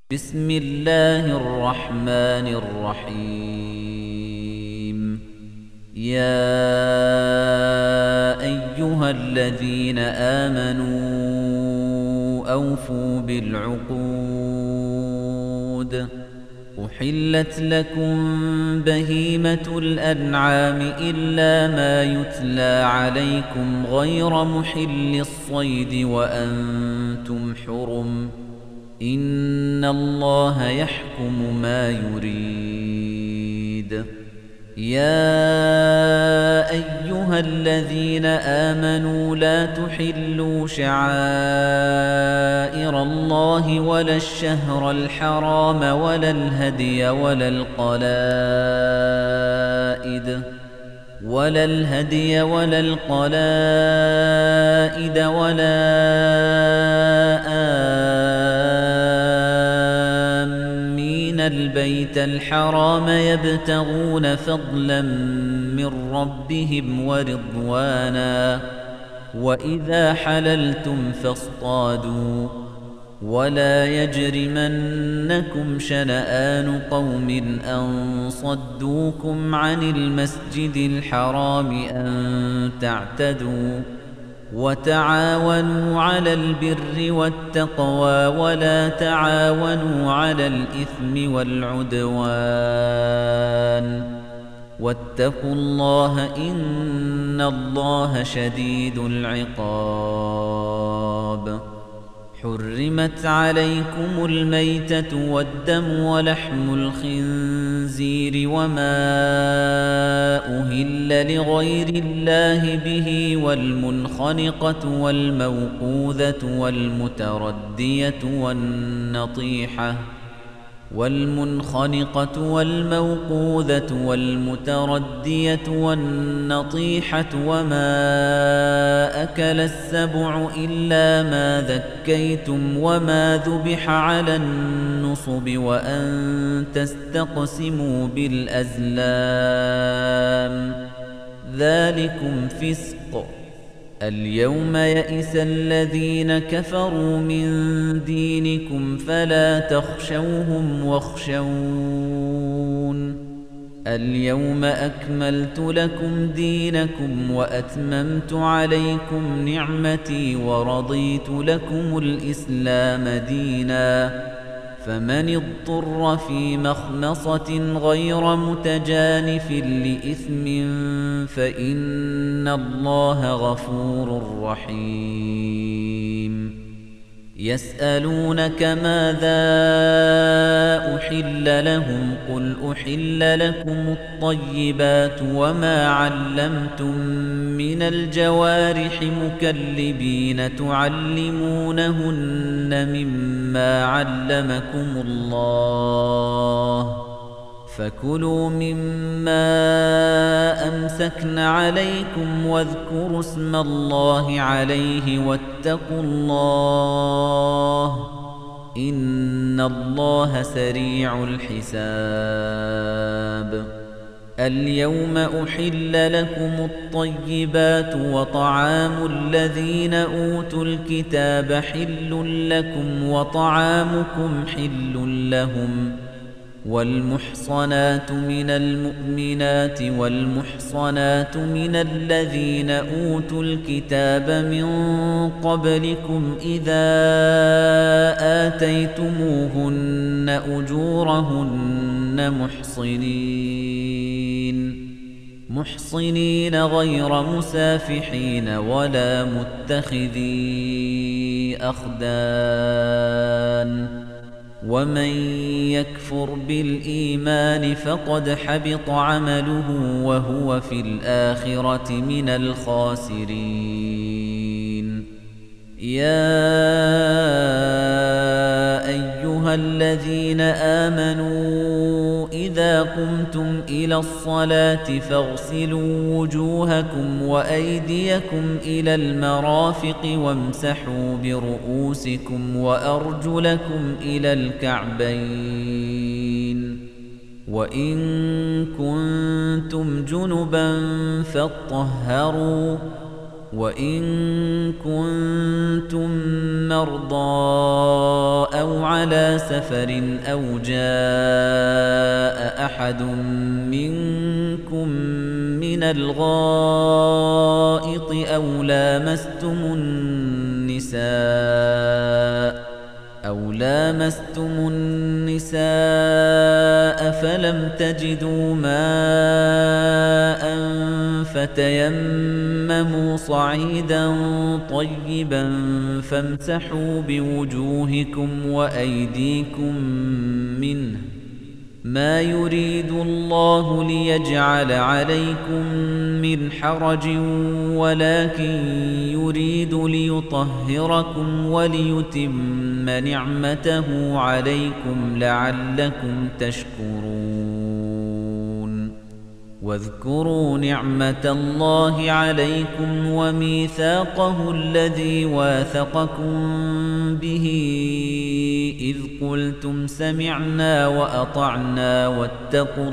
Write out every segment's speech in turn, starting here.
بسم الله الرحمن الرحيم يا أيها الذين آمنوا أوفوا بالعقود أحلت لكم بهيمة الأنعام إلا ما يتلى عليكم غير محل الصيد وأنتم حرم إن الله يحكم ما يريد يا أيها الذين آمنوا لا تحلوا شعائر الله ولا الشهر الحرام ولا الهدي ولا القلائد ولا آمين البيت الحرام يبتغون فضلا من ربهم ورضوانا وإذا حللتم فاصطادوا ولا يجرمنكم شنآن قوم أن صدوكم عن المسجد الحرام أن تعتدوا وتعاونوا على البر والتقوى ولا تعاونوا على الإثم والعدوان واتقوا الله إن الله شديد العقاب حرمت عليكم الميتة والدم ولحم الخنزير وما أهل لغير الله به والمنخنقة والموقوذة والمتردية والنطيحة وما أكل السبع إلا ما ذكيتم وما ذبح على النصب وأن تستقسموا بالأزلام ذلكم فسق اليوم يئس الذين كفروا من دينكم فلا تخشوهم واخشون اليوم أكملت لكم دينكم وأتممت عليكم نعمتي ورضيت لكم الإسلام دينا فمن اضطر في مخمصة غير متجانف لإثم فإن الله غفور رحيم يسألونك ماذا أحل لهم قل أحل لكم الطيبات وما علمتم من الجوارح مكلبين تعلمونهن مما علمكم الله فكلوا مما أمسكن عليكم واذكروا اسم الله عليه واتقوا الله إن الله سريع الحساب اليوم أحل لكم الطيبات وطعام الذين أوتوا الكتاب حل لكم وطعامكم حل لهم والمحصنات من المؤمنات والمحصنات من الذين أوتوا الكتاب من قبلكم إذا آتيتموهن أجورهن محصنين غير مسافحين ولا متخذي أخدان ومن يكفر بالإيمان فقد حبط عمله وهو في الآخرة من الخاسرين يا أيها الذين آمنوا إذا قمتم إلى الصلاة فاغسلوا وجوهكم وأيديكم إلى المرافق وامسحوا برؤوسكم وأرجلكم إلى الكعبين وإن كنتم جنبا فاطهروا وَإِن كُنتُم مَّرْضَىٰ أو على سفر أو جاء أحد منكم من الغائط أو لامستم النساء فلم تجدوا ماء فتيمموا صعيدا طيبا فامسحوا بوجوهكم وأيديكم منه ما يريد الله ليجعل عليكم من حرج ولكن يريد ليطهركم وليتم نعمته عليكم لعلكم تشكرون واذكروا نعمة الله عليكم وميثاقه الذي واثقكم به إذ قلتم سمعنا وأطعنا واتقوا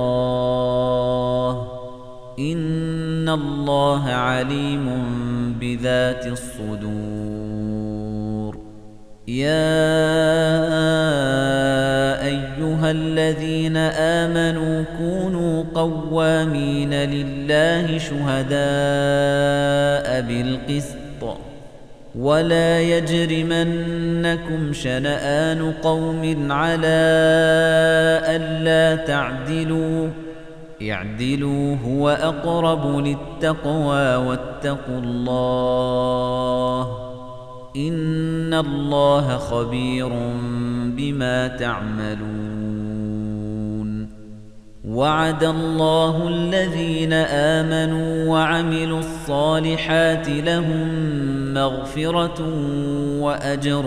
الله إن الله عليم بذات الصدور يا أيها الذين آمنوا كونوا قوامين لله شهداء بالقسط ولا يجرمنكم شنآن قوم على ألا تعدلوا اعدلوا هو أقرب للتقوى واتقوا الله إن الله خبير بما تعملون وعد الله الذين آمنوا وعملوا الصالحات لهم مغفرة وأجر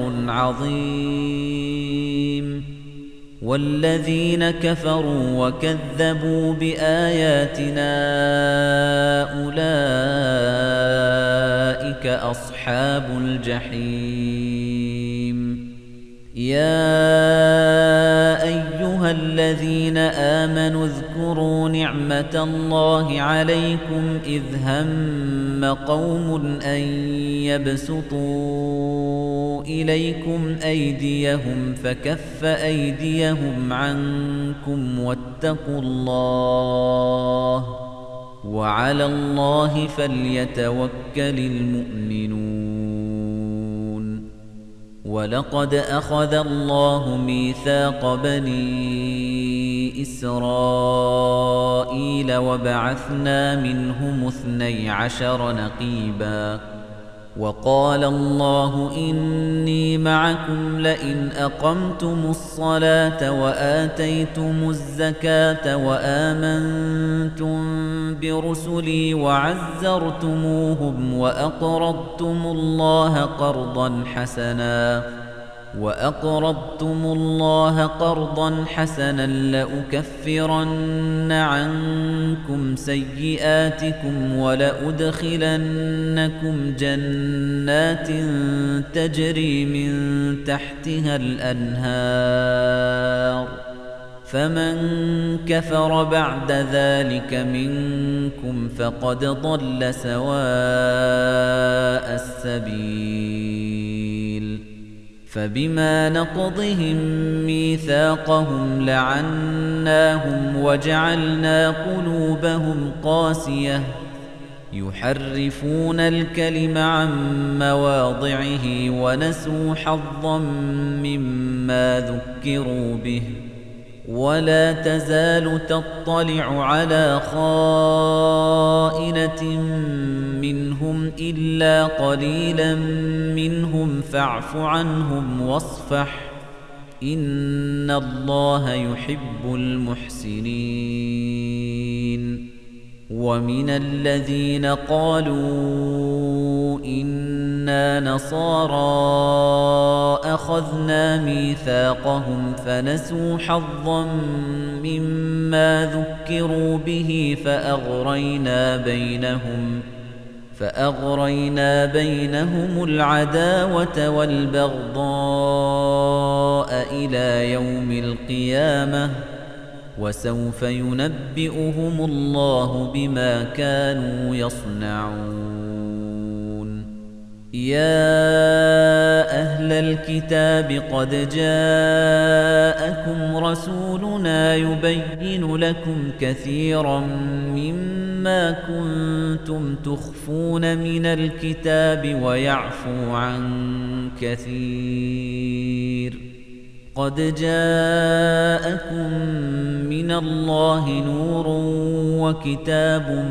عظيم والذين كفروا وكذبوا بآياتنا أولئك أصحاب الجحيم يا أيها الذين آمنوا اذكروا نعمة الله عليكم إذ هم قوم أن يبسطوا إليكم أيديهم فكف أيديهم عنكم واتقوا الله وعلى الله فليتوكل المؤمنون ولقد أخذ الله ميثاق بني إسرائيل وبعثنا منهم 12 نقيبا وقال الله إني معكم لئن أقمتم الصلاة وآتيتم الزكاة وآمنتم برسلي وعزرتموهم وأقرضتم الله قرضا حسنا لأكفرن عنكم سيئاتكم ولأدخلنكم جنات تجري من تحتها الأنهار فمن كفر بعد ذلك منكم فقد ضل سواء السبيل فبما نقضهم ميثاقهم لعناهم وجعلنا قلوبهم قاسية يحرفون الكلم عن مواضعه ونسوا حظا مما ذكروا به ولا تزال تطلع على خائنة منهم إلا قليلا منهم فاعف عنهم واصفح إن الله يحب المحسنين ومن الذين قالوا إنا نصارى أخذنا ميثاقهم فنسوا حظا مما ذكروا به فأغرينا بينهم العداوة والبغضاء إلى يوم القيامة وسوف ينبئهم الله بما كانوا يصنعون يا أهل الكتاب قد جاءكم رسولنا يبين لكم كثيرا مما كنتم تخفون من الكتاب ويعفو عن كثير قد جاءكم من الله نور وكتاب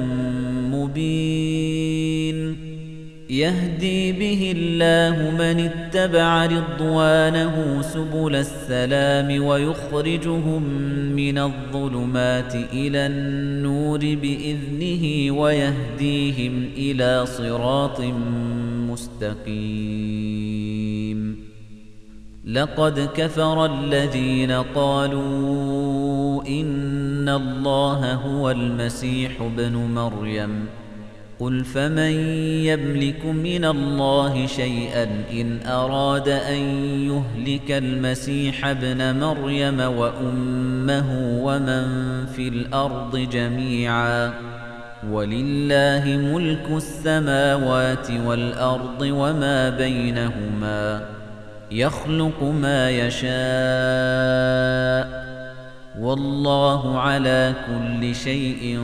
مبين يهدي به الله من اتبع رضوانه سبل السلام ويخرجهم من الظلمات إلى النور بإذنه ويهديهم إلى صراط مستقيم لقد كفر الذين قالوا إن الله هو المسيح ابن مريم قل فمن يملك من الله شيئا إن أراد أن يهلك المسيح ابن مريم وأمه ومن في الأرض جميعا ولله ملك السماوات والأرض وما بينهما يخلق ما يشاء والله على كل شيء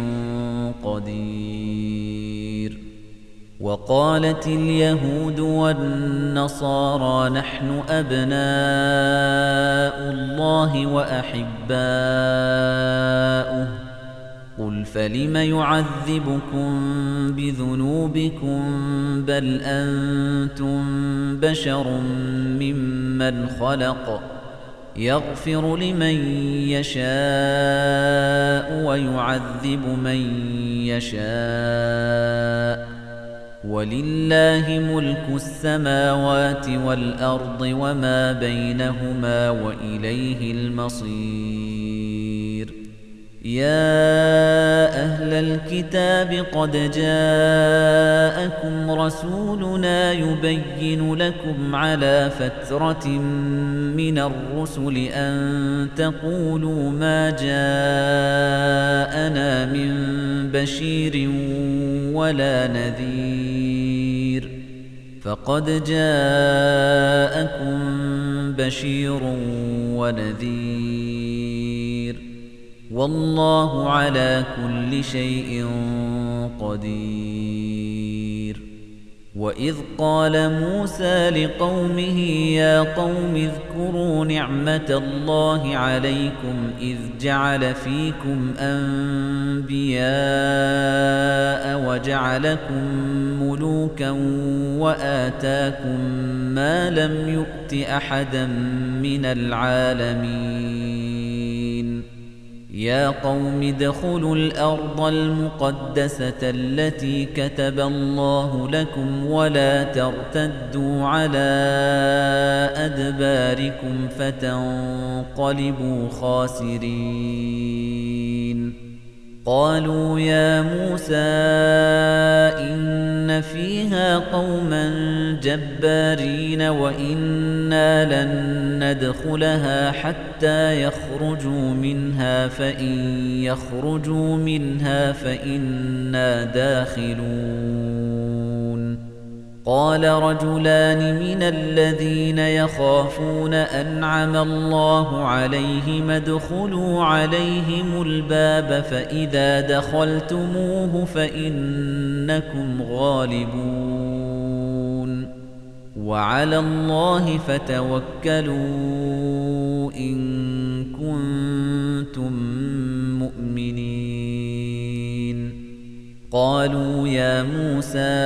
قدير وقالت اليهود والنصارى نحن أبناء الله وأحباؤه قل فلم يعذبكم بذنوبكم بل أنتم بشر ممن خلق يغفر لمن يشاء ويعذب من يشاء ولله ملك السماوات والأرض وما بينهما وإليه المصير يا أهل الكتاب قد جاءكم رسولنا يبين لكم على فترة من الرسل أن تقولوا ما جاءنا من بشير ولا نذير فقد جاءكم بشير ونذير والله على كل شيء قدير وإذ قال موسى لقومه يا قوم اذكروا نعمة الله عليكم إذ جعل فيكم أنبياء وجعلكم ملوكا وآتاكم ما لم يؤت أحدا من العالمين يا قوم ادخلوا الأرض المقدسة التي كتب الله لكم ولا ترتدوا على أدباركم فتنقلبوا خاسرين قالوا يا موسى إن فيها قوما جبارين وإنا لن ندخلها حتى يخرجوا منها فإن يخرجوا منها فإنا داخلون قال رجلان من الذين يخافون أنعم الله عليهم ادخلوا عليهم الباب فإذا دخلتموه فإنكم غالبون وعلى الله فتوكلوا إن كنتم مؤمنين قالوا يا موسى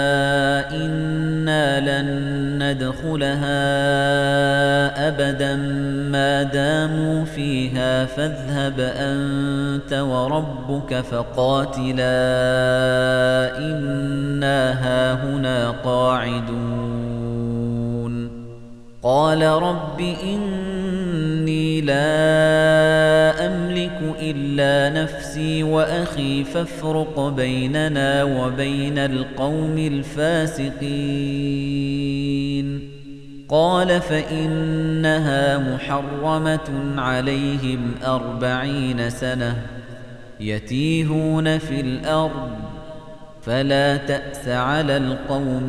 إنا لن ندخلها أبدا ما داموا فيها فاذهب أنت وربك فقاتلا إنا هاهنا قاعدون قال رب إني لا أملك إلا نفسي وأخي فافرق بيننا وبين القوم الفاسقين قال فإنها محرمة عليهم 40 سنة يتيهون في الأرض فلا تأس على القوم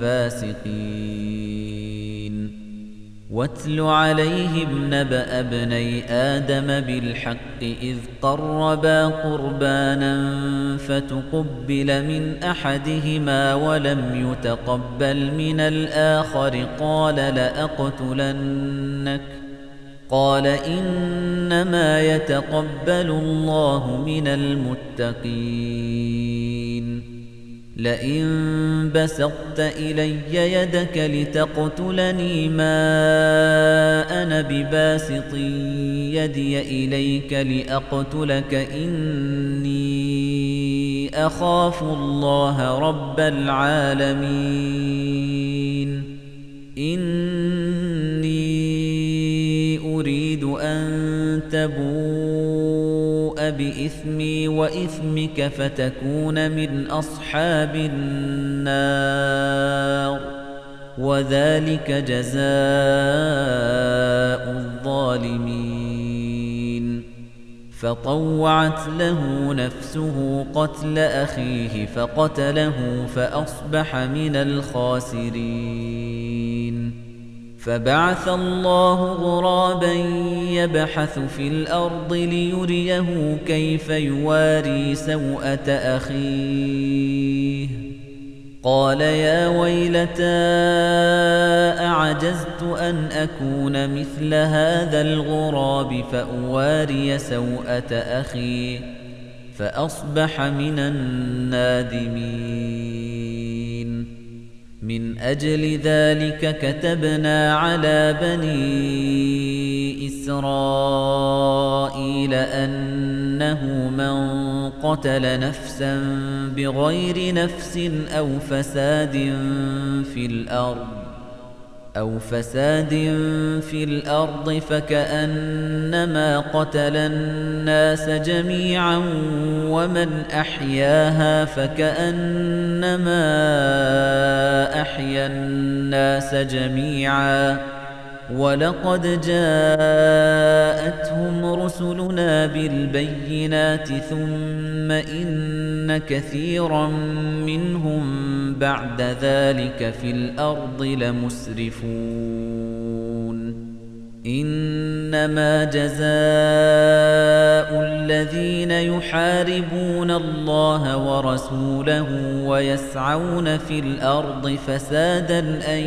الفاسقين واتل عليهم نبأ ابني آدم بالحق إذ قربا قربانا فتقبل من أحدهما ولم يتقبل من الآخر قال لأقتلنك قال إنما يتقبل الله من المتقين لئن بسطت إلي يدك لتقتلني ما أنا بباسط يدي إليك لأقتلك إني أخاف الله رب العالمين إني أريد أن تبوء بإثمي وإثمك فتكون من أصحاب النار وذلك جزاء الظالمين فطوعت له نفسه قتل أخيه فقتله فأصبح من الخاسرين فبعث الله غرابا يبحث في الأرض ليريه كيف يواري سوءة أخيه قال يا ويلتى أعجزت أن أكون مثل هذا الغراب فأواري سوءة أخي فأصبح من النادمين من أجل ذلك كتبنا على بني إسرائيل أنه من قتل نفسا بغير نفس أو فساد في الأرض فكأنما قتل الناس جميعا ومن أحياها فكأنما أحيا الناس جميعا ولقد جاءتهم رسلنا بالبينات ثم إن كثيرا منهم بعد ذلك في الأرض لمسرفون إنما جزاء الذين يحاربون الله ورسوله ويسعون في الأرض فسادا أن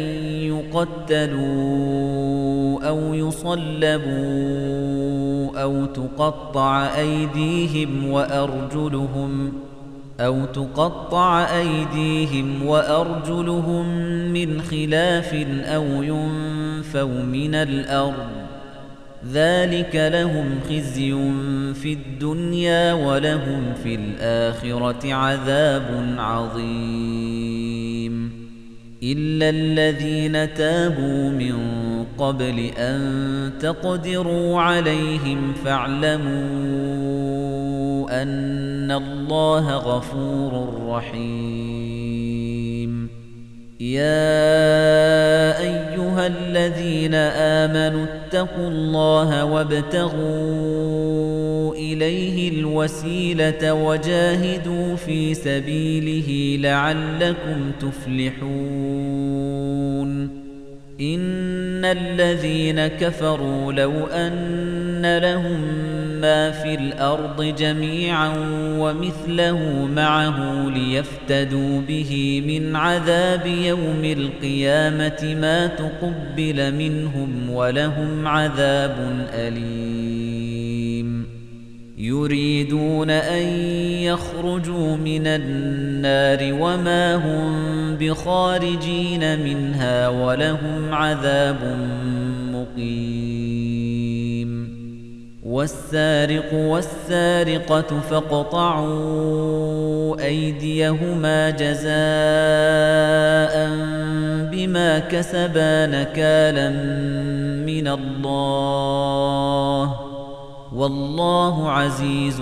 يقتلوا أو يصلبوا أو تقطع أيديهم وأرجلهم من خلاف أو ينفوا من الأرض ذلك لهم خزي في الدنيا ولهم في الآخرة عذاب عظيم إلا الذين تابوا من قبل أن تقدروا عليهم فاعلموا أن الله غفور رحيم يا أيها الذين آمنوا اتقوا الله وابتغوا إليه الوسيلة وجاهدوا في سبيله لعلكم تفلحون إن الذين كفروا لو أن لهم ما في الأرض جميعا ومثله معه ليفتدوا به من عذاب يوم القيامة ما تقبل منهم ولهم عذاب أليم يريدون أن يخرجوا من النار وما هم بخارجين منها ولهم عذاب مقيم والسارق والسارقة فاقطعوا أيديهما جزاء بما كسبا نكالا من الله والله عزيز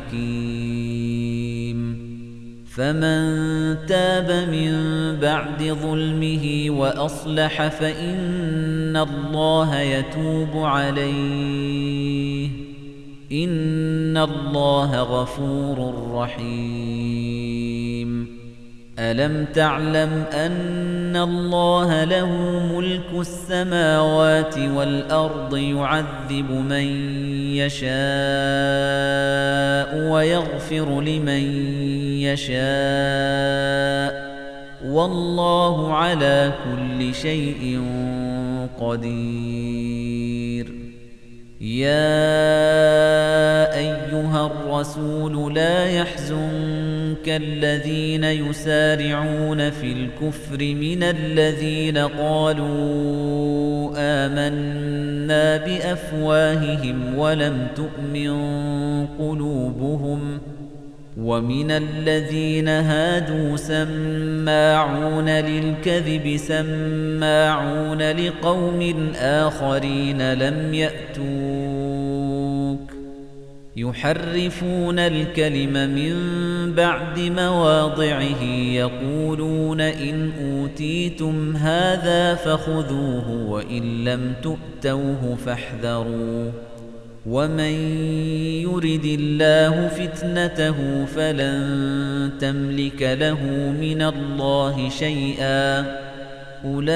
حكيم فمن تاب من بعد ظلمه وأصلح فإن الله يتوب عليه إن الله غفور رحيم أَلَمْ تَعْلَمْ أَنَّ اللَّهَ لَهُ مُلْكُ السَّمَاوَاتِ وَالْأَرْضِ يُعَذِّبُ مَن يَشَاءُ وَيَغْفِرُ لِمَن يَشَاءُ وَاللَّهُ عَلَى كُلِّ شَيْءٍ قَدِيرٌ يَا أَيُّهَا الرَّسُولُ لَا يَحْزُنكَ الَّذِينَ يُسَارِعُونَ فِي الْكُفْرِ مِنَ الَّذِينَ قَالُوا آمَنَّا بِأَفْوَاهِهِمْ وَلَمْ تُؤْمِنْ قُلُوبُهُمْ وَمِنَ الَّذِينَ هَادُوا سَمَّاعُونَ لِلْكَذِبِ سَمَّاعُونَ لِقَوْمٍ آخَرِينَ لَمْ يَأْتُوكَ يُحَرِّفُونَ الْكَلِمَ مِنْ بَعْدِ مَوَاضِعِهِ يَقُولُونَ إِنْ أُوتِيتُمْ هَذَا فَخُذُوهُ وَإِنْ لَمْ تُؤْتَوْهُ فاحْذَرُوا وَمَن يُرِدِ اللَّهُ فِتْنَتَهُ فَلَن تَمْلِكَ لَهُ مِنَ اللَّهِ شَيْئًا أُولَئِكَ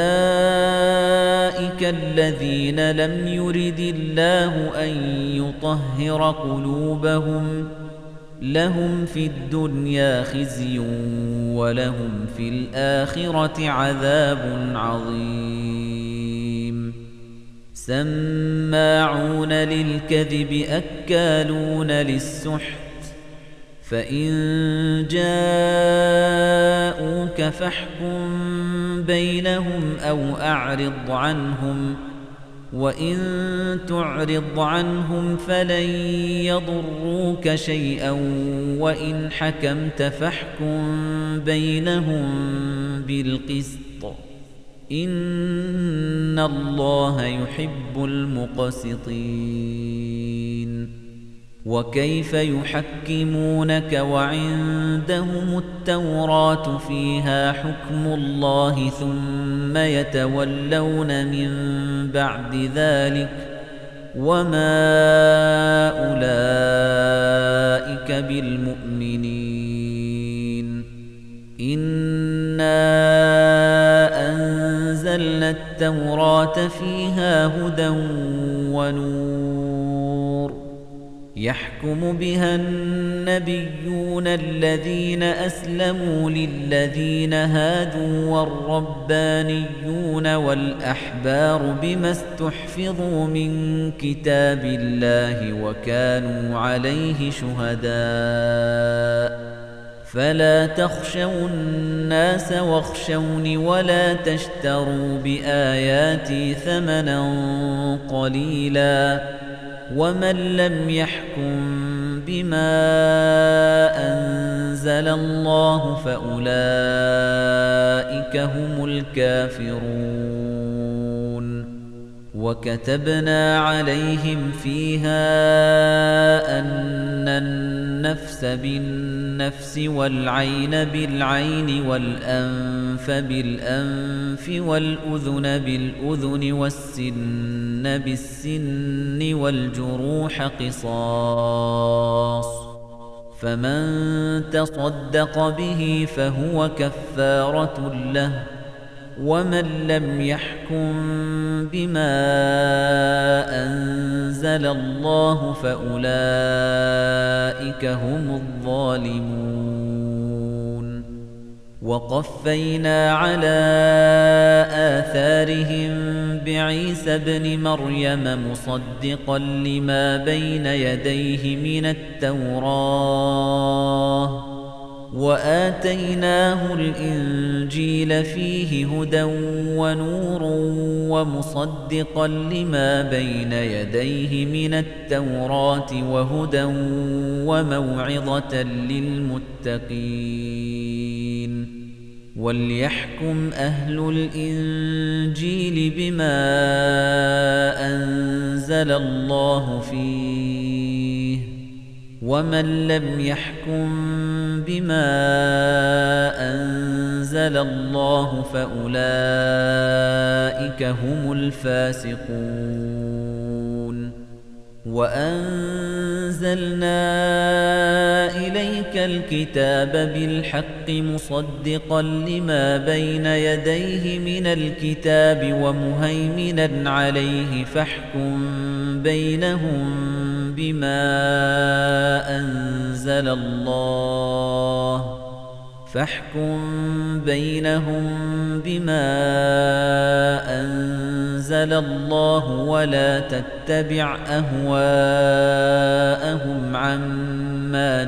الَّذِينَ لَمْ يُرِدِ اللَّهُ أَن يُطَهِّرَ قُلُوبَهُمْ لَهُمْ فِي الدُّنْيَا خِزْيٌ وَلَهُمْ في الْآخِرَةِ عَذَابٌ عَظِيمٌ سَمَّاعُونَ لِلْكَذِبِ أَكَّالُونَ لِلسُّحْتِ فَإِن جَاءُوكَ فَاحْكُم بَيْنَهُمْ أَوْ أَعْرِضْ عَنْهُمْ وَإِن تُعْرِضْ عَنْهُمْ فَلَن يَضُرُّوكَ شَيْئًا وَإِنْ حَكَمْتَ فَاحْكُم بَيْنَهُم بِالْقِسْطِ إِنَّ اللَّهَ يُحِبُّ الْمُقْسِطِينَ وَكَيْفَ يُحَكِّمُونَكَ وَعِندَهُمُ التَّوْرَاةُ فِيهَا حُكْمُ اللَّهِ ثُمَّ يَتَوَلَّوْنَ مِن بَعْدِ ذَلِكَ وَمَا أُولَئِكَ بِالْمُؤْمِنِينَ إِنَّا أَنزَلْنَا التَّوْرَاةَ فِيهَا هُدًى وَنُورٌ يَحْكُمُ بِهَا النَّبِيُّونَ الَّذِينَ أَسْلَمُوا لِلَّذِينَ هَادُوا وَالرَّبَّانِيُّونَ وَالْأَحْبَارُ بِمَا اسْتُحْفِظُوا مِنْ كِتَابِ اللَّهِ وَكَانُوا عَلَيْهِ شُهَدَاءَ فَلَا تَخْشَوُا النَّاسَ وَاخْشَوْنِ وَلَا تَشْتَرُوا بِآيَاتِي ثَمَنًا قَلِيلًا وَمَن لَّمْ يَحْكُم بِمَا أَنزَلَ اللَّهُ فَأُولَئِكَ هُمُ الْكَافِرُونَ وَكَتَبْنَا عَلَيْهِمْ فِيهَا أَنَّ النَّفْسَ بِالنَّفْسِ وَالْعَيْنَ بِالْعَيْنِ وَالْأَنفَ بِالْأَنفِ وَالْأُذُنَ بِالْأُذُنِ وَالسِّنَّ بِالسِّنِّ وَالْجُرُوحَ قِصَاصٌ فَمَن تَصَدَّقَ بِهِ فَهُوَ كَفَّارَةٌ لَّهُ وَمَن لَّمْ يَحْكُم بِمَا أَنزَلَ اللَّهُ فَأُولَئِكَ هُمُ الظَّالِمُونَ وَقَفَّيْنَا عَلَى آثَارِهِم بِعِيسَى ابْنِ مَرْيَمَ مُصَدِّقًا لِّمَا بَيْنَ يَدَيْهِ مِنَ التَّوْرَاةِ وَآتَيْنَاهُ الْإِنجِيلَ فِيهِ هُدًى وَنُورٌ وَمُصَدِّقًا لِّمَا بَيْنَ يَدَيْهِ مِنَ التَّوْرَاةِ وَهُدًى وَمَوْعِظَةً لِّلْمُتَّقِينَ وَلْيَحْكُمْ أَهْلُ الْإِنجِيلِ بِمَا أَنزَلَ اللَّهُ فِيهِ وَمَن لَّمْ يَحْكُم بِمَا أَنزَلَ اللَّهُ فَأُولَئِكَ هُمُ الْفَاسِقُونَ وأنزلنا إليك الكتاب بالحق مصدقا لما بين يديه من الكتاب ومهيمنا عليه فاحكم بينهم بما أنزل الله ولا تتبع أهواءهم عما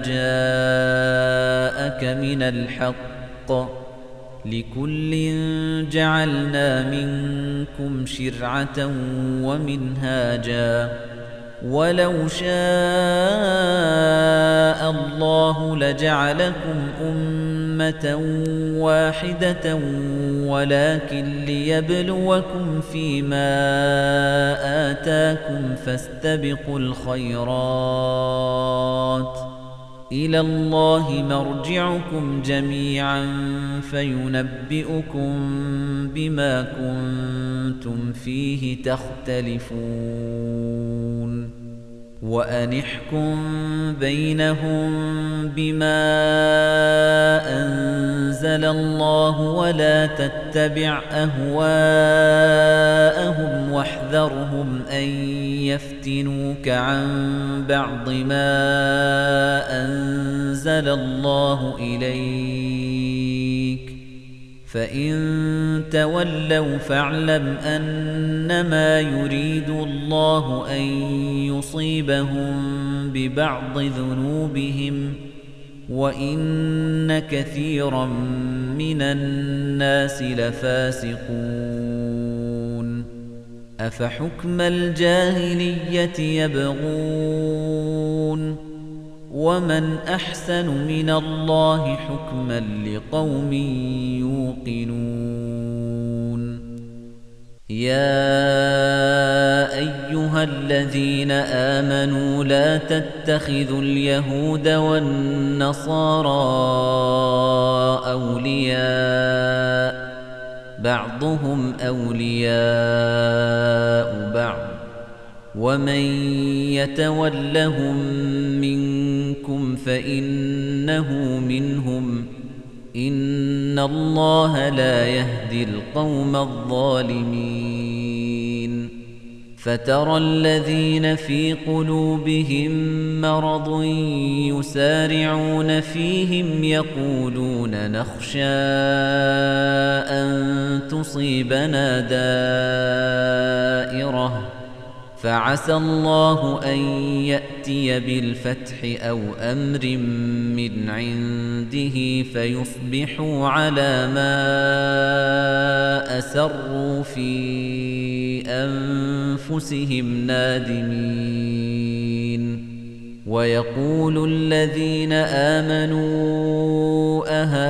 جاءك من الحق لكل جعلنا منكم شرعة ومنهاجا ولو شاء الله لجعلكم أمة واحدة ولكن ليبلوكم فيما آتاكم فاستبقوا الخيرات إلى الله مرجعكم جميعا فينبئكم بما كنتم فيه تختلفون وأنحكم بينهم بما أنزل الله ولا تتبع أهواءهم واحذرهم أن يفتنوك عن بعض ما أنزل الله إليك فإن تولوا فاعلم أنما يريد الله أن يصيبهم ببعض ذنوبهم وإن كثيرا من الناس لفاسقون أفحكم الجاهلية يبغون ومن أحسن من الله حكما لقوم يوقنون يا أيها الذين آمنوا لا تتخذوا اليهود والنصارى أولياء بعضهم أولياء بعض ومن يتولهم منكم فإنه منهم إن الله لا يهدي القوم الظالمين فترى الذين في قلوبهم مرض يسارعون فيهم يقولون نخشى أن تصيبنا دائرة فعسى الله أن يأتي بالفتح أو أمر من عنده فيصبحوا على ما أسروا في أنفسهم نادمين ويقول الذين آمنوا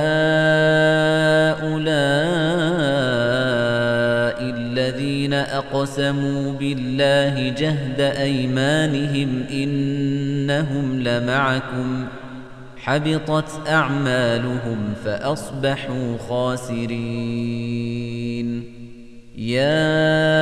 أهؤلاء الذين أقسموا بالله جهد أيمانهم إنهم لمعكم حبطت أعمالهم فأصبحوا خاسرين يا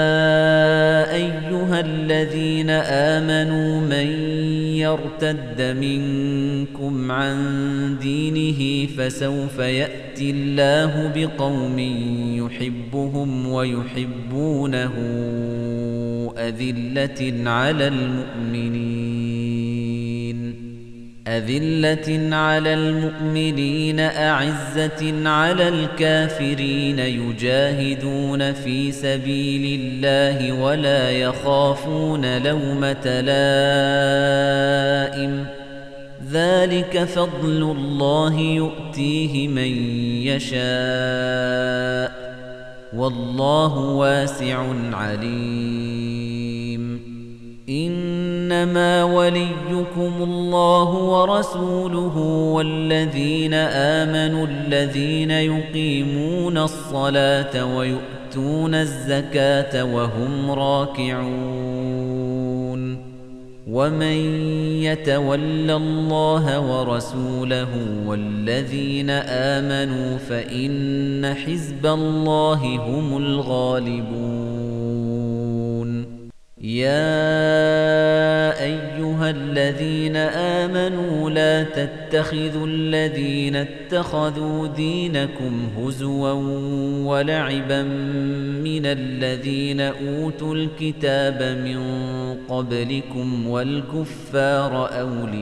أيها الذين آمنوا من يرتد منكم عن دينه فسوف يأتي الله بقوم يحبهم ويحبونه أذلة على المؤمنين أعزة على الكافرين يجاهدون في سبيل الله ولا يخافون لومة لائم ذلك فضل الله يؤتيه من يشاء والله واسع عليم إنما وليكم الله ورسوله والذين آمنوا الذين يقيمون الصلاة ويؤتون الزكاة وهم راكعون ومن يتول الله ورسوله والذين آمنوا فإن حزب الله هم الغالبون يا أيها الذين آمنوا لا تتخذوا الذين اتخذوا دينكم هزوا ولعبا من الذين أوتوا الكتاب من قبلكم والكفار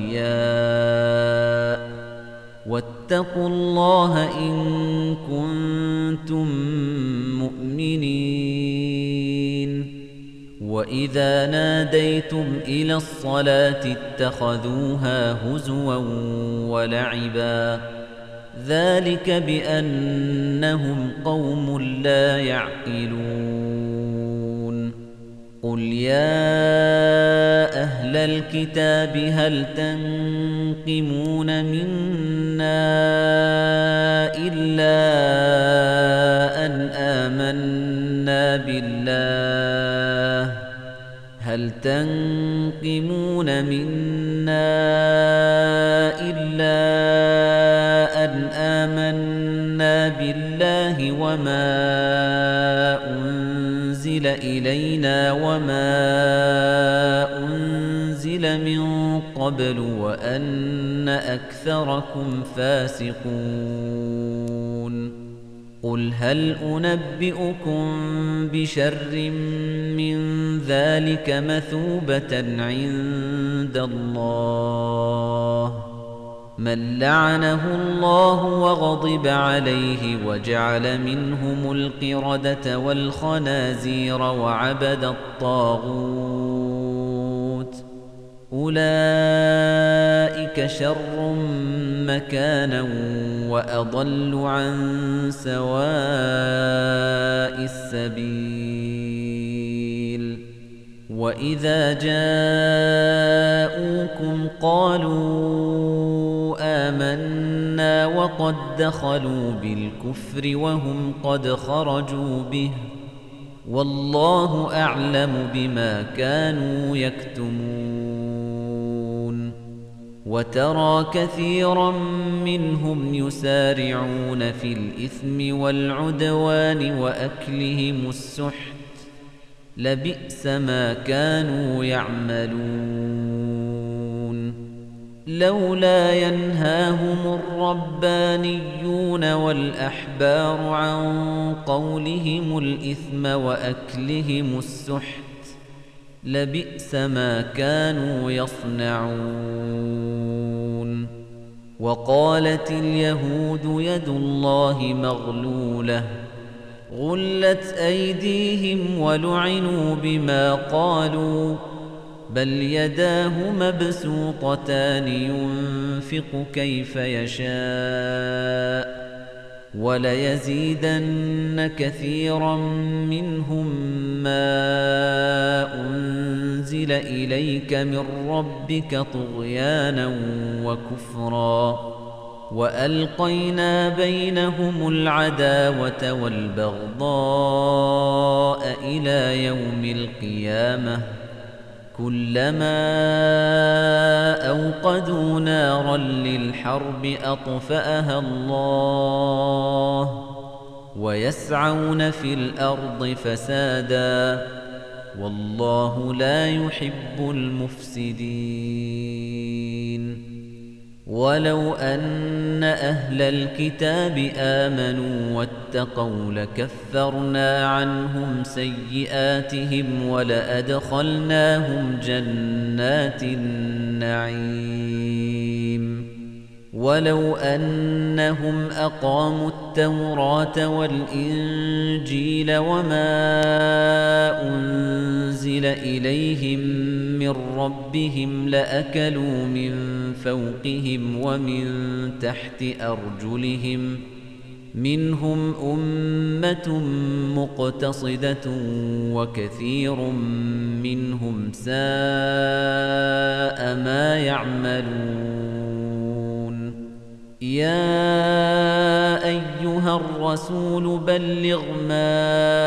أولياء واتقوا الله إن كنتم مؤمنين وإذا ناديتم إلى الصلاة اتخذوها هزوا ولعبا ذلك بأنهم قوم لا يعقلون قل يا أهل الكتاب هل تنقمون منا إلا أن آمنا بالله هل تنقمون منا إلا أن آمنا بالله وما أنزل إلينا وما أنزل من قبل وأن أكثركم فاسقون قل هل أنبئكم بشر من ذلك مثوبة عند الله من لعنه الله وغضب عليه وجعل منهم القردة والخنازير وعبد الطاغوت أولئك شر مكانا وأضل عن سواء السبيل وإذا جاءوكم قالوا آمنا وقد دخلوا بالكفر وهم قد خرجوا به والله أعلم بما كانوا يكتمون وترى كثيرا منهم يسارعون في الإثم والعدوان وأكلهم السحت لبئس ما كانوا يعملون لولا ينهاهم الربانيون والأحبار عن قولهم الإثم وأكلهم السحت لبئس ما كانوا يصنعون وقالت اليهود يد الله مغلولة غلت أيديهم ولعنوا بما قالوا بل يداه مبسوطتان ينفق كيف يشاء وليزيدن كثيرا منهم ما أنزل إليك من ربك طغيانا وكفرا وألقينا بينهم العداوة والبغضاء إلى يوم القيامة كلما أوقدوا نارا للحرب أطفأها الله ويسعون في الأرض فسادا والله لا يحب المفسدين ولو أن أهل الكتاب آمنوا واتقوا لكفرنا عنهم سيئاتهم ولأدخلناهم جنات النعيم ولو أنهم أقاموا التوراة والإنجيل وما أنزل إليهم من ربهم لأكلوا من فوقهم ومن تحت أرجلهم منهم أمة مقتصدة وكثير منهم ساء ما يعملون يا أيها الرسول بلغ ما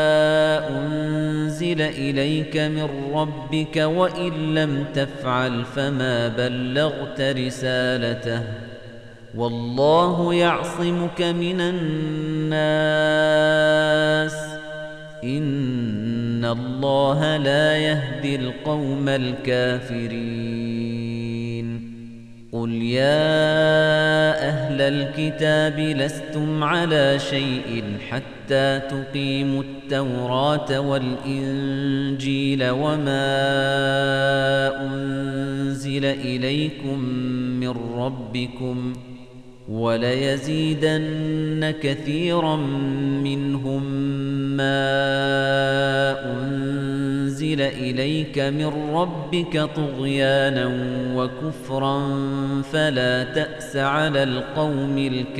أنزل إليك من ربك وإن لم تفعل فما بلغت رسالته والله يعصمك من الناس إن إِنَّ اللَّهَ لَا يَهْدِي الْقَوْمَ الْكَافِرِينَ قُلْ يَا أَهْلَ الْكِتَابِ لَسْتُمْ عَلَى شَيْءٍ حَتَّى تُقِيمُوا التَّوْرَاةَ وَالْإِنْجِيلَ وَمَا أُنْزِلَ إِلَيْكُمْ مِنْ رَبِّكُمْ وَلَيَزِيدَنَّ كَثِيرًا مِنْهُمْ مَا أُنْزِلَ إِلَيْكَ مِنْ رَبِّكَ طُغْيَانًا وَكُفْرًا فَلَا تَأْسَ عَلَى الْقَوْمِ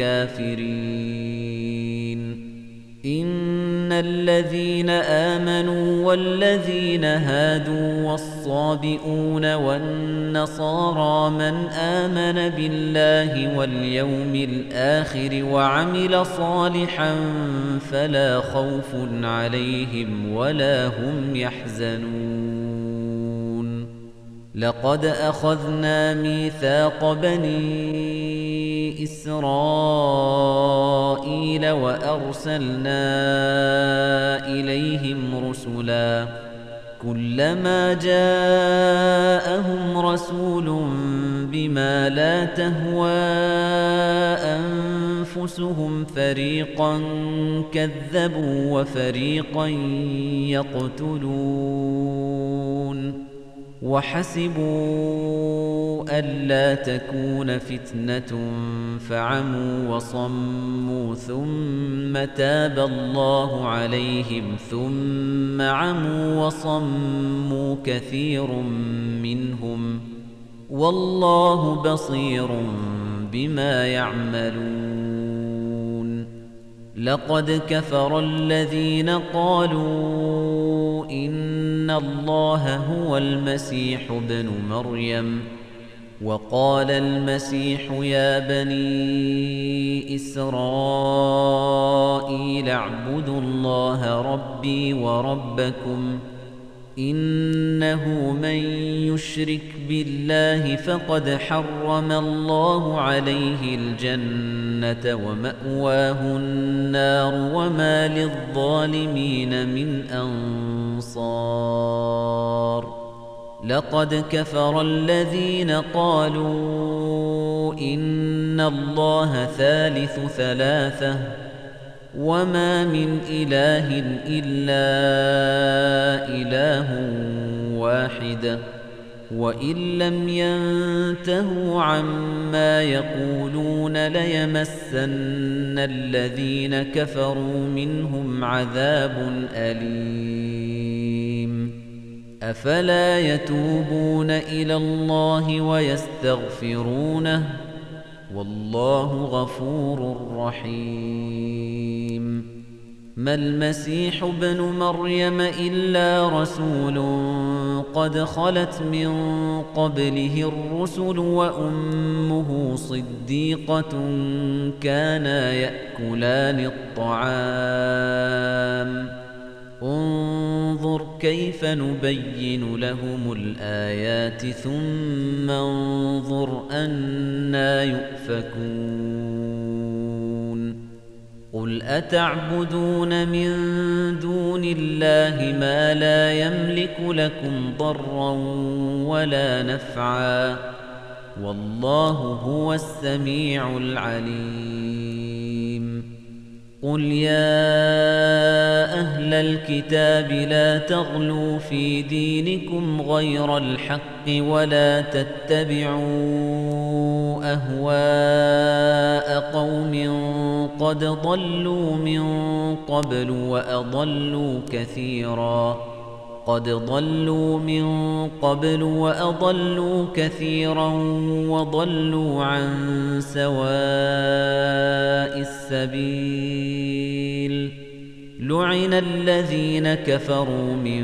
الْكَافِرِينَ إِنَّ الَّذِينَ آمَنُوا وَالَّذِينَ هَادُوا وَالصَّابِئُونَ وَالنَّصَارَى مَنْ آمَنَ بِاللَّهِ وَالْيَوْمِ الْآخِرِ وَعَمِلَ صَالِحًا فَلَا خَوْفٌ عَلَيْهِمْ وَلَا هُمْ يَحْزَنُونَ لَقَدْ أَخَذْنَا مِيثَاقَ بَنِي إِسْرَائِيلَ وَأَرْسَلْنَا إِلَيْهِمْ رُسُلًا كُلَّمَا جَاءَهُمْ رَسُولٌ بِمَا لَا تَهْوَى أَنفُسُهُمْ فَرِيقًا كَذَّبُوا وَفَرِيقًا يَقْتُلُونَ وَحَسِبُوا أَلَّا تَكُونَ فِتْنَةٌ فَعَمُوا وَصَمُّوا ثُمَّ تَابَ اللَّهُ عَلَيْهِمْ ثُمَّ عَمُوا وَصَمُّوا كَثِيرٌ مِّنْهُمْ وَاللَّهُ بَصِيرٌ بِمَا يَعْمَلُونَ لَقَدْ كَفَرَ الَّذِينَ قَالُوا إِنَّ اللَّهَ هُوَ الْمَسِيحُ ابْنُ مَرْيَمَ وَقَالَ الْمَسِيحُ يَا بَنِي إِسْرَائِيلَ اعْبُدُوا اللَّهَ رَبِّي وَرَبَّكُمْ إِنَّهُ مَن يُشْرِكْ بِاللَّهِ فَقَدْ حَرَّمَ اللَّهُ عَلَيْهِ الْجَنَّةَ وَمَأْوَاهُ النَّارُ وَمَا لِلظَّالِمِينَ مِنْ أَنصَارٍ لَقَدْ كَفَرَ الَّذِينَ قَالُوا إِنَّ اللَّهَ ثَالِثُ ثَلَاثَةٍ وَمَا مِنْ إِلَٰهٍ إِلَّا إِلَٰهٌ وَاحِدٌ وَإِن لَّمْ يَنْتَهُوا عَمَّا يَقُولُونَ لَيَمَسَّنَّ الَّذِينَ كَفَرُوا مِنْهُمْ عَذَابٌ أَلِيمٌ أَفَلَا يَتُوبُونَ إِلَى اللَّهِ وَيَسْتَغْفِرُونَهُ وَاللَّهُ غَفُورٌ رَّحِيمٌ مَا الْمَسِيحُ ابْنُ مَرْيَمَ إِلَّا رَسُولٌ قَدْ خَلَتْ مِن قَبْلِهِ الرُّسُلُ وَأُمُّهُ صِدِّيقَةٌ كَانَا يَأْكُلَانِ الطَّعَامَ انظُرْ كَيْفَ نُبَيِّنُ لَهُمُ الْآيَاتِ ثُمَّ انظُرْ أَنَّىٰ يُؤْفَكُونَ قُلْ أَتَعْبُدُونَ مِن دُونِ اللَّهِ مَا لَا يَمْلِكُ لَكُمْ ضَرًّا وَلَا نَفْعًا وَاللَّهُ هُوَ السَّمِيعُ الْعَلِيمُ قُلْ يَا أَهْلَ الْكِتَابِ لَا تَغْلُوا فِي دِينِكُمْ غَيْرَ الْحَقِّ وَلَا تَتَّبِعُوا أَهْوَاءَ قَوْمٍ قَدْ ضَلُّوا مِن قَبْلُ وَأَضَلُّوا كَثِيرًا وَضَلُّوا عَن سَوَاءِ السَّبِيلِ لُعِنَ الَّذِينَ كَفَرُوا مِن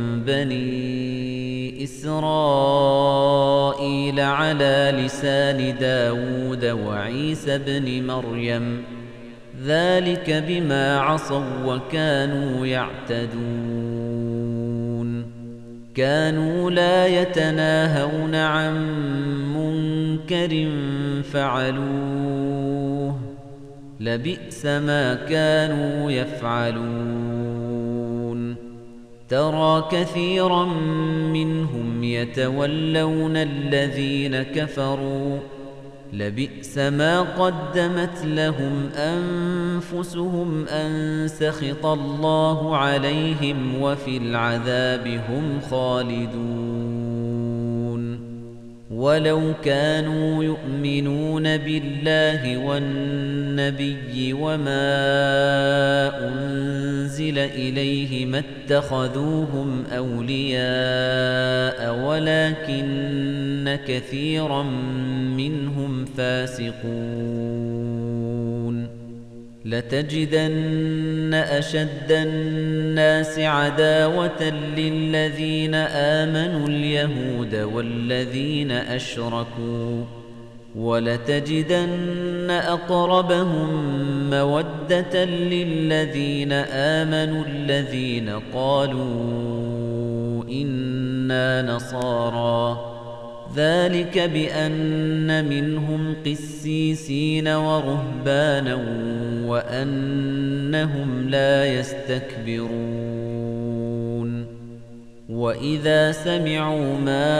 بَنِي إِسْرَائِيلَ عَلَى لِسَانِ دَاوُودَ وَعِيسَى ابْنِ مَرْيَمَ ذَلِكَ بِمَا عَصَوا وَكَانُوا يَعْتَدُونَ كَانُوا لَا يَتَنَاهَوْنَ عَن مُّنكَرٍ فَعَلُوهُ لَبِئْسَ مَا كَانُوا يَفْعَلُونَ ترى كثيرا منهم يتولون الذين كفروا لبئس ما قدمت لهم أنفسهم أن سخط الله عليهم وفي العذاب هم خالدون ولو كانوا يؤمنون بالله والنبي وما أنزل إليه ما اتخذوهم أولياء ولكن كثيرا منهم فاسقون لتجدن أشد الناس عداوة للذين آمنوا اليهود والذين أشركوا ولتجدن أقربهم مودة للذين آمنوا الذين قالوا إنا نصارى ذلك بأن منهم قسيسين ورهبانا وأنهم لا يستكبرون وإذا سمعوا ما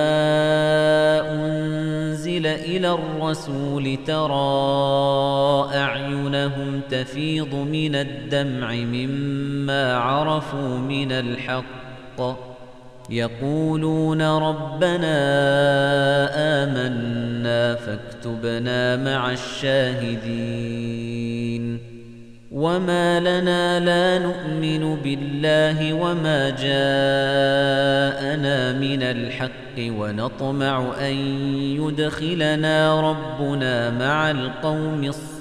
أنزل إلى الرسول ترى أعينهم تفيض من الدمع مما عرفوا من الحق يقولون ربنا آمنا فاكتبنا مع الشاهدين وما لنا لا نؤمن بالله وما جاءنا من الحق ونطمع أن يدخلنا ربنا مع القوم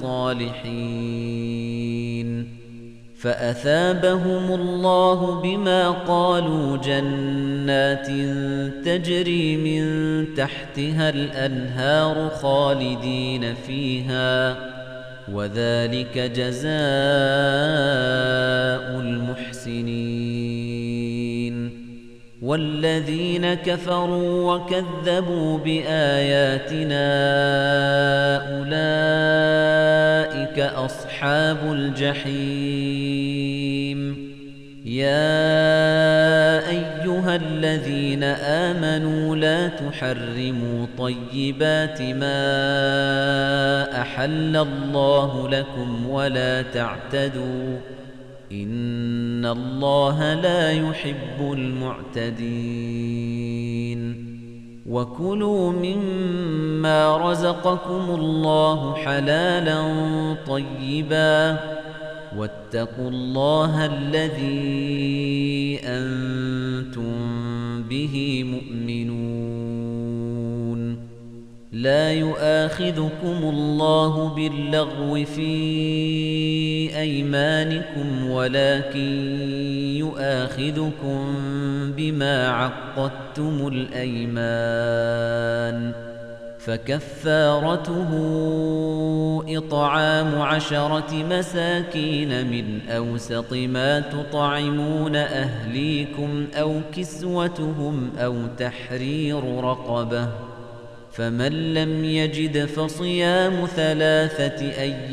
الصالحين فأثابهم الله بما قالوا جنات تجري من تحتها الأنهار خالدين فيها وذلك جزاء المحسنين والذين كفروا وكذبوا بآياتنا أولئك أصحاب الجحيم يا أيها الذين آمنوا لا تحرموا طيبات ما أحل الله لكم ولا تعتدوا إن الله لا يحب المعتدين وكلوا مما رزقكم الله حلالا طيبا واتقوا الله الذي أنتم به مؤمنون لا يؤاخذكم الله باللغو في أيمانكم ولكن يؤاخذكم بما عقدتم الأيمان فكفارته إطعام 10 مساكين من أوسط ما تطعمون أهليكم أو كسوتهم أو تحرير رقبة فمن لم يجد فصيام 3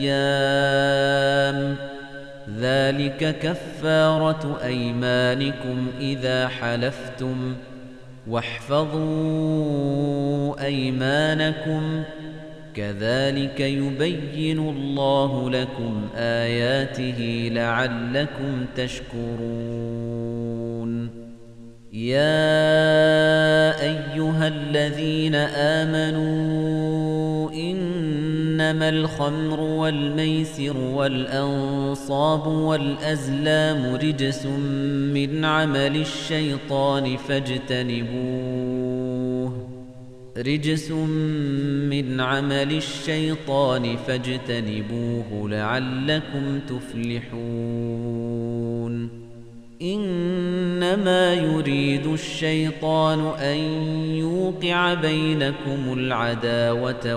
أيام ذلك كفارة أيمانكم إذا حلفتم واحفظوا أيمانكم كذلك يبين الله لكم آياته لعلكم تشكرون يا أيها الذين آمنوا إنما الخمر والميسر والأنصاب والأزلام رجس من عمل الشيطان فاجتنبوه لعلكم تفلحون إنما يريد الشيطان أن يوقع بينكم العداوة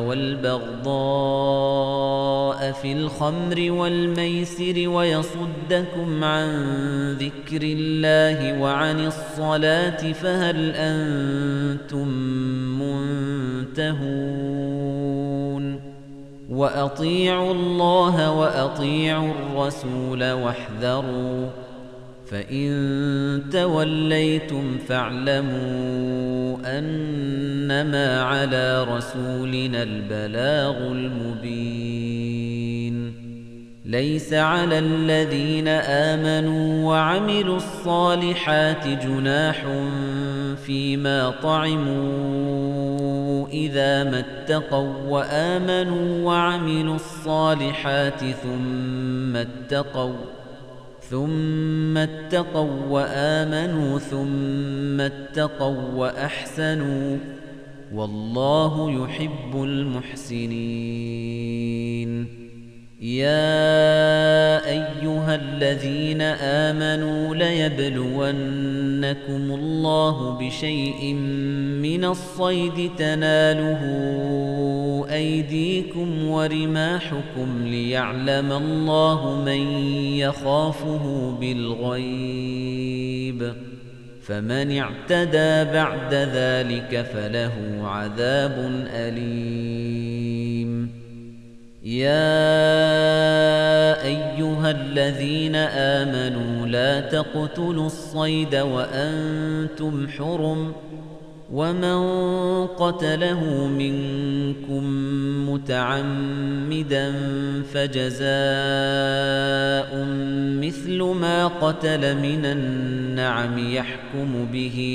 والبغضاء في الخمر والميسر ويصدكم عن ذكر الله وعن الصلاة فهل أنتم منتهون وأطيعوا الله وأطيعوا الرسول فإن توليتم فاعلموا أنما على رسولنا البلاغ المبين ليس على الذين آمنوا وعملوا الصالحات جناح فيما طعموا إذا ما اتقوا وآمنوا وعملوا الصالحات ثم اتقوا وآمنوا ثم اتقوا وأحسنوا والله يحب المحسنين يا أيها الذين آمنوا ليبلونكم الله بشيء من الصيد تناله أيديكم ورماحكم ليعلم الله من يخافه بالغيب فمن اعتدى بعد ذلك فله عذاب أليم يا أيها الذين آمنوا لا تقتلوا الصيد وأنتم حرم ومن قتله منكم متعمدا فجزاء مثل ما قتل من النعم يحكم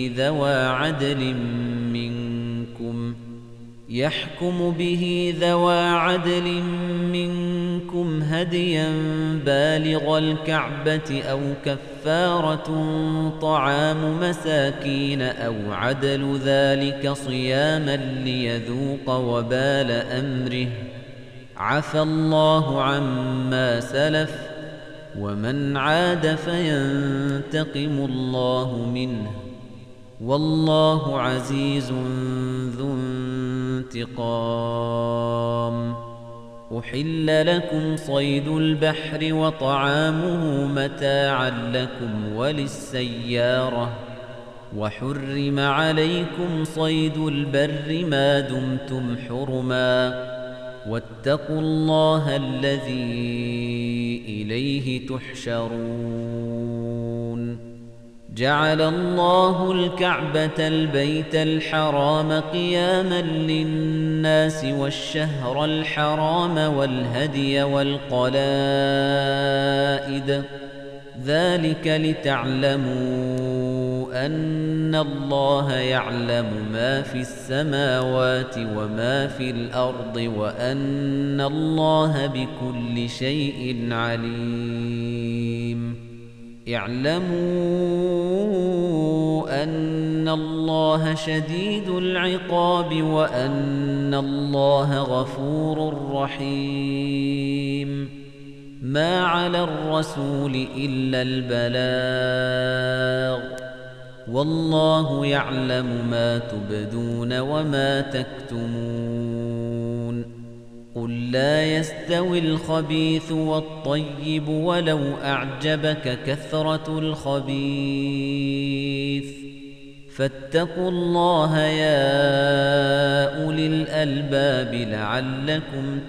به ذوى عدل منكم هديا بالغ الكعبة أو كفارة طعام مساكين أو عدل ذلك صياما ليذوق وبال أمره عفى الله عما سلف ومن عاد فينتقم الله منه والله عزيز ذو انتقام أحل لكم صيد البحر وطعامه متاعا لكم وللسيارة وحرم عليكم صيد البر ما دمتم حرما واتقوا الله الذي إليه تحشرون جعل الله الكعبة البيت الحرام قياما للناس والشهر الحرام والهدي والقلائد ذلك لتعلموا أن الله يعلم ما في السماوات وما في الأرض وأن الله بكل شيء عليم اعلموا أن الله شديد العقاب وأن الله غفور رحيم ما على الرسول إلا البلاغ والله يعلم ما تبدون وما تكتمون قل لا يستوي الخبيث والطيب ولو أعجبك كثرة الخبيث فاتقوا الله يا أولي الألباب لعلكم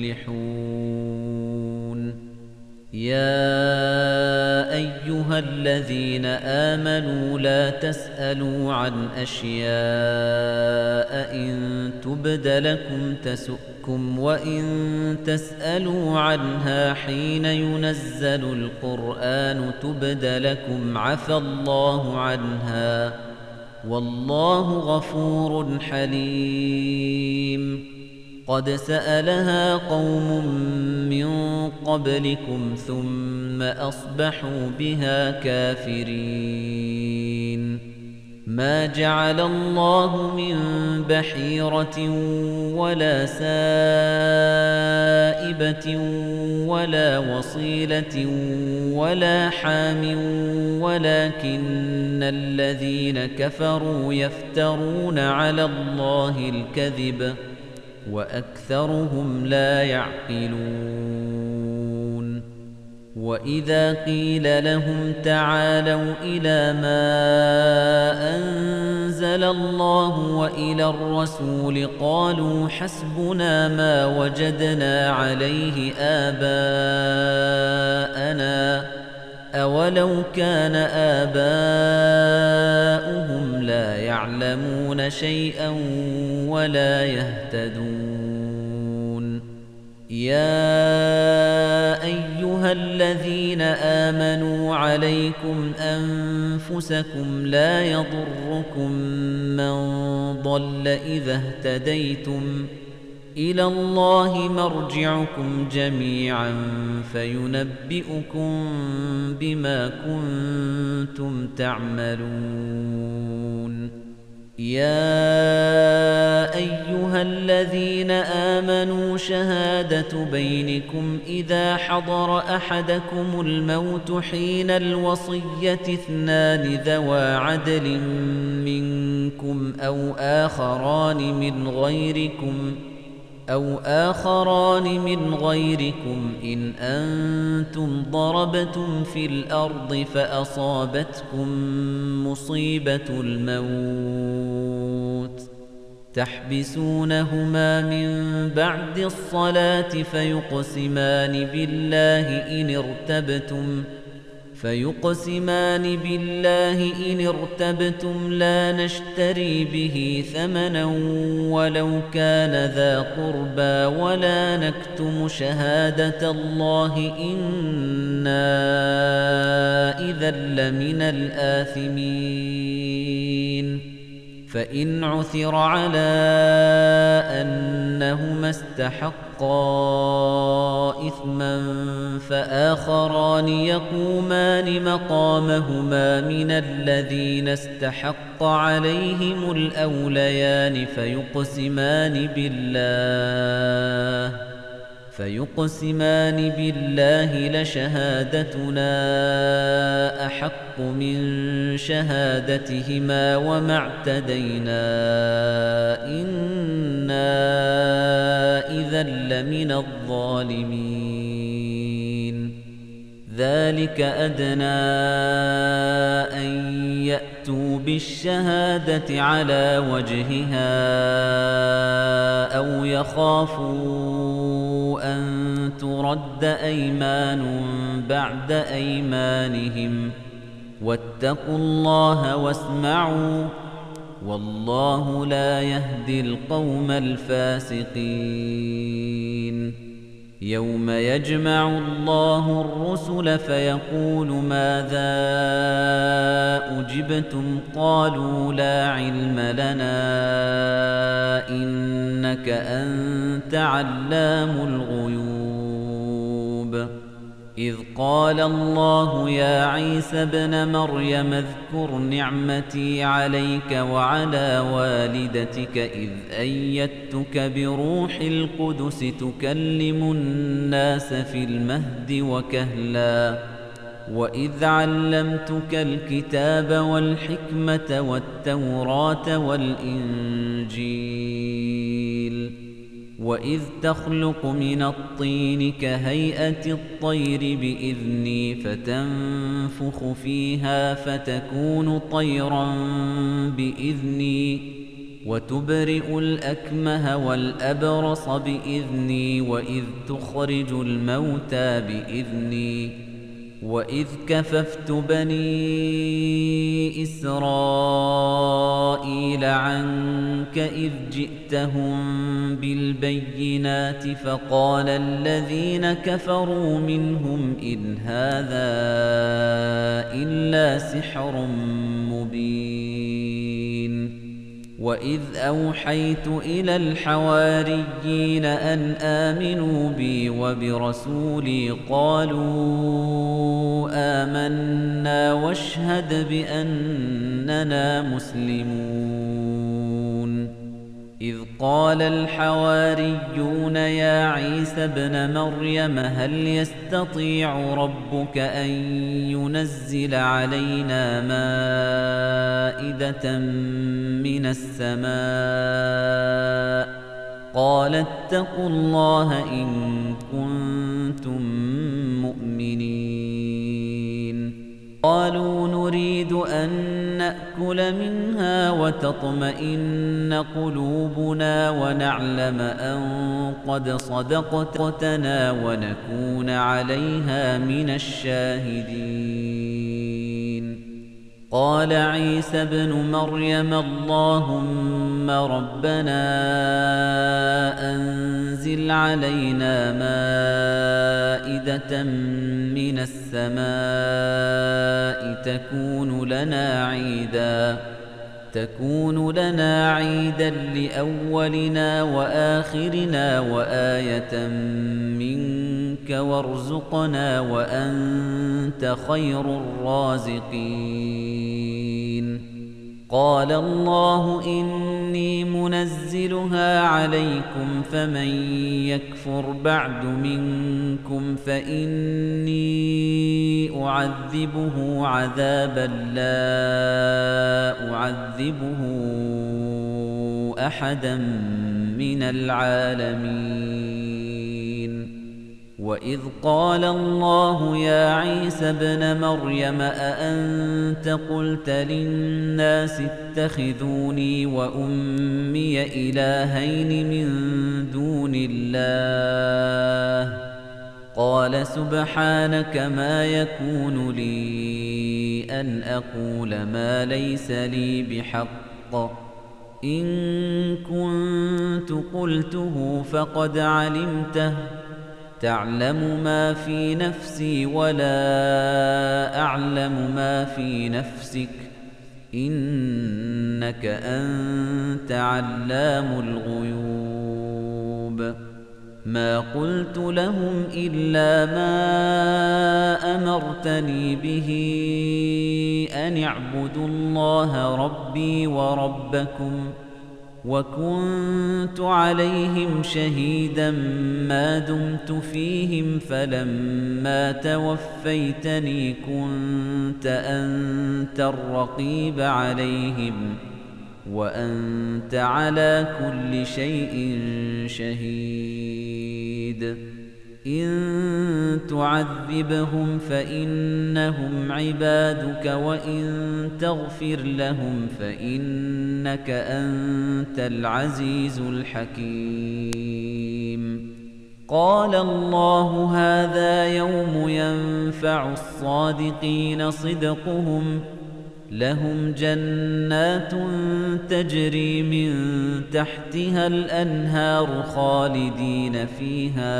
تفلحون يا أيها الذين آمنوا لا تسألوا عن أشياء إن تبد لكم تسؤكم وإن تسألوا عنها حين ينزل القرآن تبد لكم عفى الله عنها والله غفور حليم قد سألها قوم من قبلكم ثم أصبحوا بها كافرين ما جعل الله من بحيرة ولا سائبة ولا وصيلة ولا حام ولكن الذين كفروا يفترون على الله الكذب وأكثرهم لا يعقلون وإذا قيل لهم تعالوا إلى ما أنزل الله وإلى الرسول قالوا حسبنا ما وجدنا عليه آباءنا أولو كان آباؤهم لا يعلمون شيئا ولا يهتدون يا أيها الذين آمنوا عليكم أنفسكم لا يضركم من ضل إذا اهتديتم إلى الله مرجعكم جميعا فينبئكم بما كنتم تعملون يا أيها الذين آمنوا شهادة بينكم إذا حضر أحدكم الموت حين الوصية اثنان ذوى عدل منكم أو آخران من غيركم إن أنتم ضربتم في الأرض فأصابتكم مصيبة الموت تحبسونهما من بعد الصلاة فيقسمان بالله إن ارتبتم لا نشتري به ثمنا ولو كان ذا قربى ولا نكتم شهادة الله إنا إذا لمن الآثمين فإن عثر على أنهما استحقا إثما فآخران يقومان مقامهما من الذين استحق عليهم الأوليان فيقسمان بالله لشهادتنا أحق من شهادتهما وما اعتدينا إنا إذا لمن الظالمين ذلك أدنى أن يأتوا بالشهادة على وجهها أو يخافوا أن ترد أيمان بعد أيمانهم واتقوا الله واسمعوا والله لا يهدي القوم الفاسقين يوم يجمع الله الرسل فيقول ماذا أجبتم قالوا لا علم لنا إنك أنت علام الغيوب إذ قال الله يا عيسى ابن مريم اذكر نعمتي عليك وعلى والدتك إذ أيدتك بروح القدس تكلم الناس في المهد وكهلا وإذ علمتك الكتاب والحكمة والتوراة والإنجيل وإذ تخلق من الطين كهيئة الطير بإذني فتنفخ فيها فتكون طيرا بإذني وتبرئ الأكمه والأبرص بإذني وإذ تخرج الموتى بإذني وإذ كففت بني إسرائيل عنك إذ جئتهم بالبينات فقال الذين كفروا منهم إن هذا إلا سحر مبين وإذ أوحيت إلى الحواريين أن آمنوا بي وبرسولي قالوا آمنا واشهد بأننا مسلمون إذ قال الحواريون يا عيسى ابن مريم هل يستطيع ربك أن ينزل علينا مائدة من السماء قال اتقوا الله إن كنتم مؤمنين قالوا نريد أن نأكل منها وتطمئن قلوبنا ونعلم أن قد صدقتنا ونكون عليها من الشاهدين. قال عيسى ابن مريم اللهم ربنا أنزل علينا مائدة من السماء تكون لنا عيدا لأولنا وآخرنا وآية منك وارزقنا وأنت خير الرازقين. قال الله إني منزلها عليكم فمن يكفر بعد منكم فإني أعذبه عذابا لا أعذبه أحدا من العالمين. وإذ قال الله يا عيسى ابن مريم أأنت قلت للناس اتخذوني وأمي إلهين من دون الله قال سبحانك ما يكون لي أن أقول ما ليس لي بحق إن كنت قلته فقد علمته تعلم ما في نفسي ولا أعلم ما في نفسك إنك أنت علام الغيوب. ما قلت لهم إلا ما أمرتني به أن اعبدوا الله ربي وربكم وكنت عليهم شهيدا ما دمت فيهم فلما توفيتني كنت أنت الرقيب عليهم وأنت على كل شيء شهيد. إن تعذبهم فإنهم عبادك وإن تغفر لهم فإنك أنت العزيز الحكيم. قال الله هذا يوم ينفع الصادقين صدقهم لهم جنات تجري من تحتها الأنهار خالدين فيها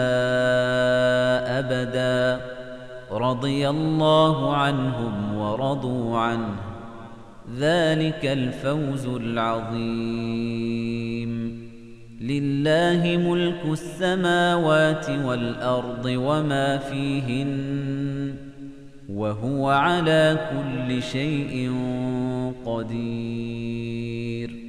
أبدا رضي الله عنهم ورضوا عنه ذلك الفوز العظيم. لله ملك السماوات والأرض وما فيهن وهو على كل شيء قدير.